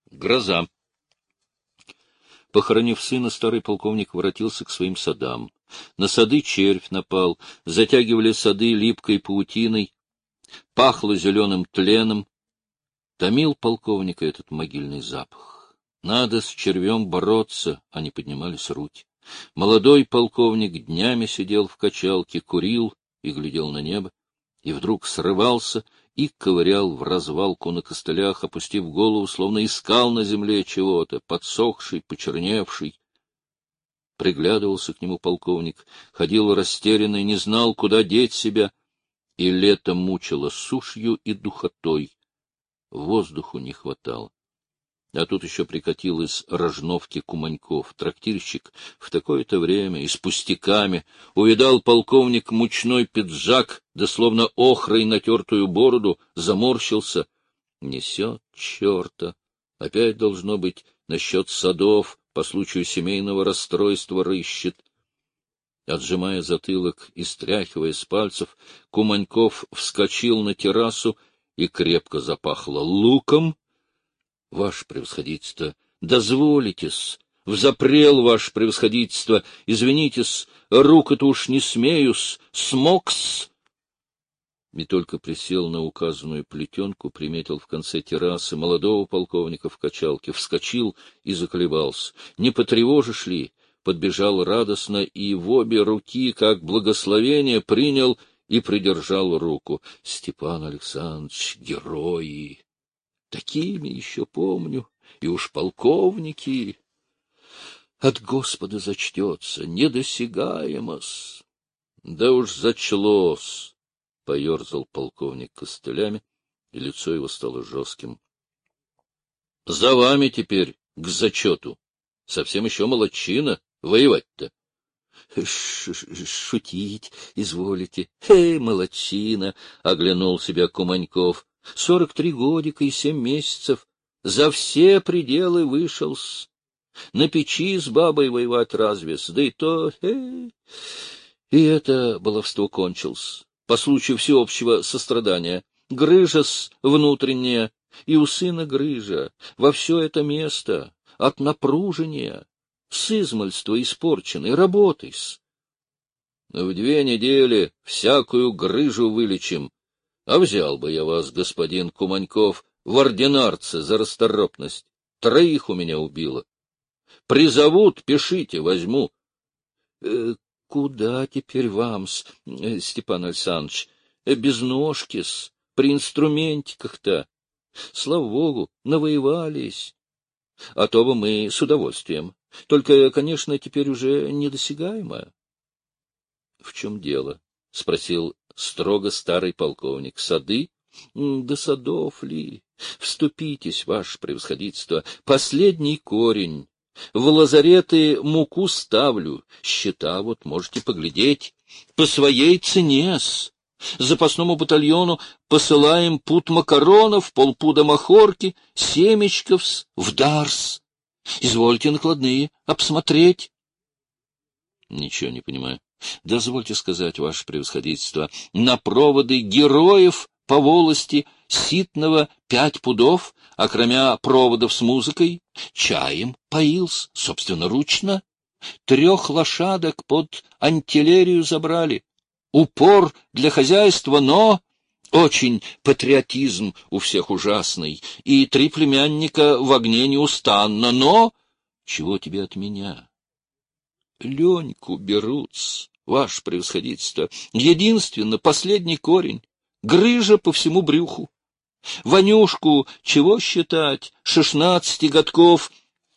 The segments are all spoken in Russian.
Гроза. Похоронив сына, старый полковник воротился к своим садам. На сады червь напал, затягивали сады липкой паутиной, пахло зеленым тленом. Томил полковника этот могильный запах. Надо с червем бороться, а не поднимались руки. Молодой полковник днями сидел в качалке, курил и глядел на небо, и вдруг срывался и ковырял в развалку на костылях, опустив голову, словно искал на земле чего-то, подсохший, почерневший. Приглядывался к нему полковник, ходил растерянный, не знал, куда деть себя, и лето мучило сушью и духотой. Воздуху не хватало. А тут еще прикатил из Рожновки Куманьков, трактирщик, в такое-то время и с пустяками. Увидал полковник мучной пиджак, да словно охрой натертую бороду, заморщился. Несет черта. Опять, должно быть, насчет садов по случаю семейного расстройства рыщет. Отжимая затылок и стряхивая с пальцев, Куманьков вскочил на террасу, и крепко запахло луком. — Ваше превосходительство, дозволитесь, взапрел, ваше превосходительство, извинитесь, руку-то уж не смеюсь, смокс. И только присел на указанную плетенку, приметил в конце террасы молодого полковника в качалке, вскочил и заколебался. Не потревожишь ли? Подбежал радостно и в обе руки, как благословение, принял и придержал руку. Степан Александрович, герои! Такими еще помню, и уж полковники. От Господа зачтется, недосягаемо-с. Да уж зачлось, — поерзал полковник костылями, и лицо его стало жестким. — За вами теперь к зачету. Совсем еще молодчина, воевать-то. — Шутить изволите. Молодчина, — оглянул себя Куманьков. 43 годика и 7 месяцев. За все пределы вышел-с. На печи с бабой воевать разве-с, да и то... И это баловство кончилось. По случаю всеобщего сострадания. Грыжа-с внутренняя, и у сына грыжа. Во все это место. От напружения. С измальства испорченной. Работай-с. В 2 недели всякую грыжу вылечим. А взял бы я вас, господин Куманьков, в ординарце за расторопность. 3 у меня убило. Призовут, пишите, возьму. Куда теперь вам-с, Степан Александрович? Без ножки-с, при инструментиках-то. Слава богу, навоевались. А то бы мы с удовольствием. Только, конечно, теперь уже недосягаемо. — В чем дело? — спросил строго старый полковник. — Сады? Да садов ли? Вступитесь, ваше превосходительство. Последний корень. В лазареты муку ставлю. Счета вот можете поглядеть. По своей цене-с. Запасному батальону посылаем пуд макаронов, полпуда махорки, семечков-с, вдар-с. Извольте накладные обсмотреть. Ничего не понимаю. Дозвольте сказать, ваше превосходительство, на проводы героев по волости ситного 5 пудов, а кроме проводов с музыкой, чаем поился, собственноручно. 3 лошадок под антилерию забрали. Упор для хозяйства, но очень патриотизм у всех ужасный, и 3 племянника в огне неустанно, но... Чего тебе от меня? Леньку берут, ваше превосходительство. Единственно, последний корень. Грыжа по всему брюху. Ванюшку чего считать? 16 годков.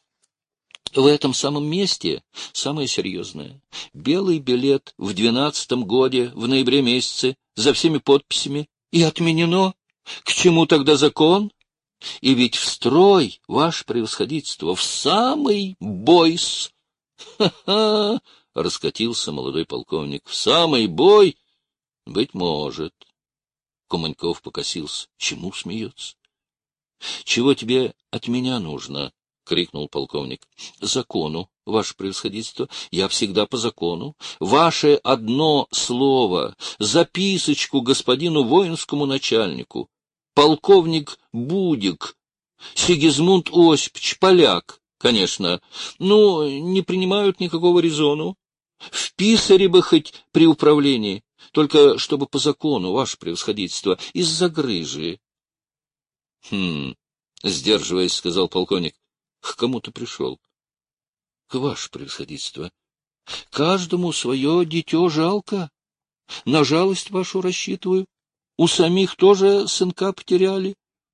В этом самом месте самое серьезное. Белый билет в 12-м годе, в ноябре месяце, за всеми подписями. И отменено. К чему тогда закон? И ведь в строй, ваше превосходительство, в самый бой-с. Ха-ха! — раскатился молодой полковник. — В самый бой? Быть может. Куманьков покосился. Чему смеется? — Чего тебе от меня нужно? — крикнул полковник. — Закону, ваше превосходительство. Я всегда по закону. Ваше одно слово, записочку господину воинскому начальнику. Полковник Будик Сигизмунд Осипович, поляк, конечно, но не принимают никакого резону. В писаре бы хоть при управлении, только чтобы по закону, ваше превосходительство, из-за грыжи. — сдерживаясь, сказал полковник. — К кому ты пришел? — К ваше превосходительство. Каждому свое дитё жалко. На жалость вашу рассчитываю. У самих тоже сынка потеряли.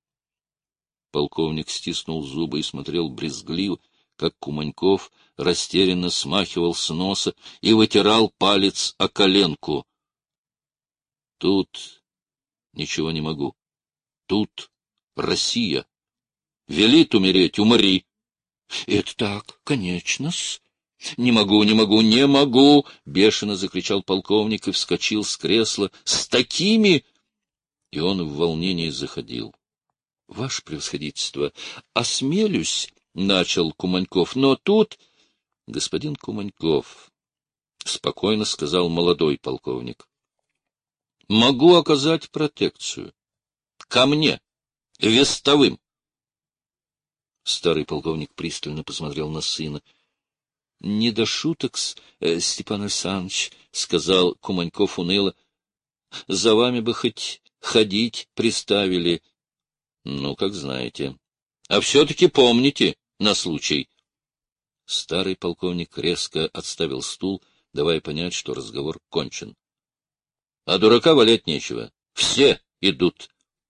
Полковник стиснул зубы и смотрел брезгливо, как Куманьков растерянно смахивал с носа и вытирал палец о коленку. — Тут ничего не могу. Тут Россия. Велит умереть — умри. — Это так, конечно-с. — Не могу, не могу, не могу! — бешено закричал полковник и вскочил с кресла. — С такими! И он в волнении заходил. — Ваше превосходительство, осмелюсь, — начал Куманьков, — но тут... — Господин Куманьков, — спокойно сказал молодой полковник, — могу оказать протекцию. Ко мне, вестовым. Старый полковник пристально посмотрел на сына. — Не до шуток-с, Степан Александрович, — сказал Куманьков уныло. — За вами бы хоть ходить приставили. — Ну, как знаете. А все-таки помните на случай. Старый полковник резко отставил стул, давая понять, что разговор кончен. — А дурака валять нечего. Все идут.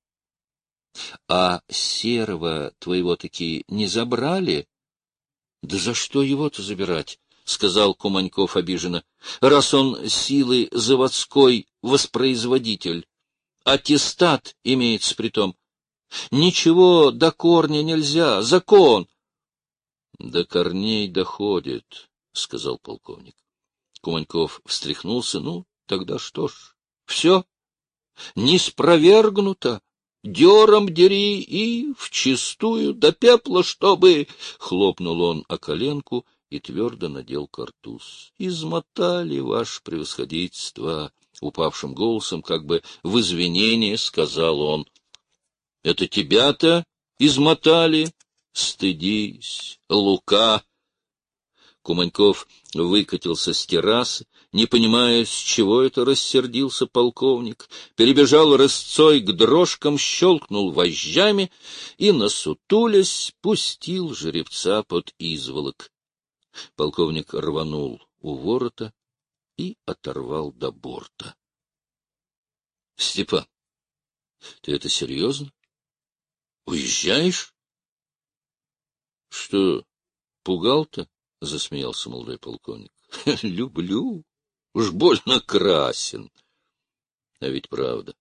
— А Серого твоего таки не забрали? — Да за что его-то забирать? — сказал Куманьков обиженно. — Раз он силы заводской воспроизводитель. Аттестат имеется притом. Ничего до корня нельзя. Закон. — До корней доходит, — сказал полковник. Куманьков встряхнулся. — Ну, тогда что ж? Все. Не спровергнуто. Дером дери и вчистую до пепла, чтобы... Хлопнул он о коленку и твердо надел картуз. — Измотали, ваше превосходительство! — упавшим голосом, как бы в извинение, сказал он. — Это тебя-то измотали? Стыдись, Лука! Куманьков выкатился с террасы, не понимая, с чего это рассердился полковник, перебежал рысцой к дрожкам, щелкнул вожжами и, насутулясь, пустил жеребца под изволок. Полковник рванул у ворота и оторвал до борта. — Степан, ты это серьезно? Уезжаешь? — Что, пугал-то? — засмеялся молодой полковник. — Люблю. Уж больно красен. А ведь правда.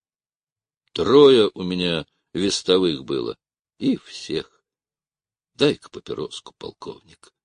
3 у меня вестовых было. И всех. Дай-ка папироску, полковник.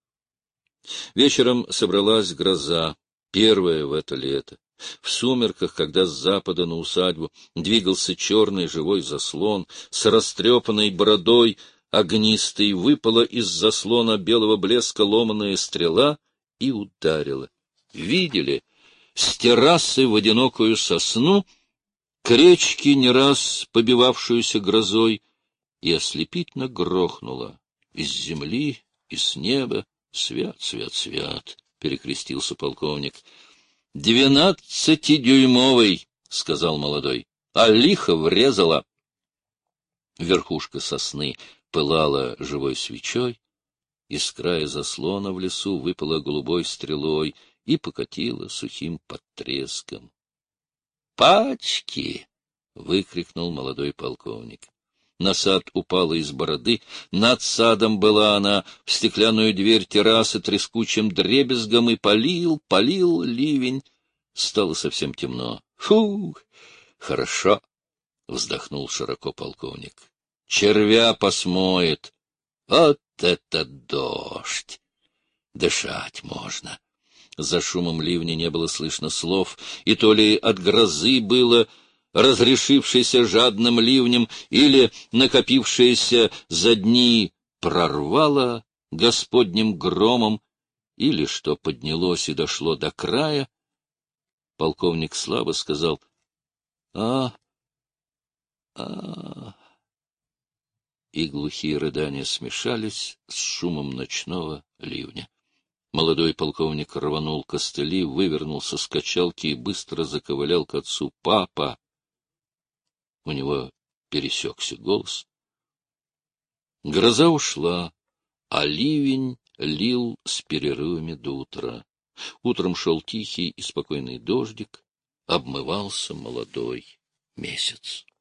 Вечером собралась гроза, первая в это лето. В сумерках, когда с запада на усадьбу двигался черный живой заслон, с растрепанной бородой огнистой выпала из заслона белого блеска ломаная стрела и ударила. Видели? С террасы в одинокую сосну, к речке, не раз побивавшуюся грозой, и ослепительно грохнула. Из земли и с неба свят, свят, свят, — перекрестился полковник. 12-дюймовый, — сказал молодой, — а лихо врезала. Верхушка сосны пылала живой свечой, из края заслона в лесу выпала голубой стрелой и покатила сухим подтреском. «Пачки!» — выкрикнул молодой полковник. Насад упала из бороды, над садом была она, в стеклянную дверь террасы трескучим дребезгом, и палил ливень. Стало совсем темно. — Фу, хорошо! — вздохнул широко полковник. — Червя посмоет. Вот это дождь! Дышать можно. За шумом ливня не было слышно слов, и то ли от грозы было, разрешившейся жадным ливнем, или накопившееся за дни прорвало господним громом, или что поднялось и дошло до края. Полковник слабо сказал: — и глухие рыдания смешались с шумом ночного ливня. Молодой полковник рванул костыли, вывернулся с качалки и быстро заковылял к отцу. — Папа! У него пересекся голос. Гроза ушла, а ливень лил с перерывами до утра. Утром шел тихий и спокойный дождик, обмывался молодой месяц.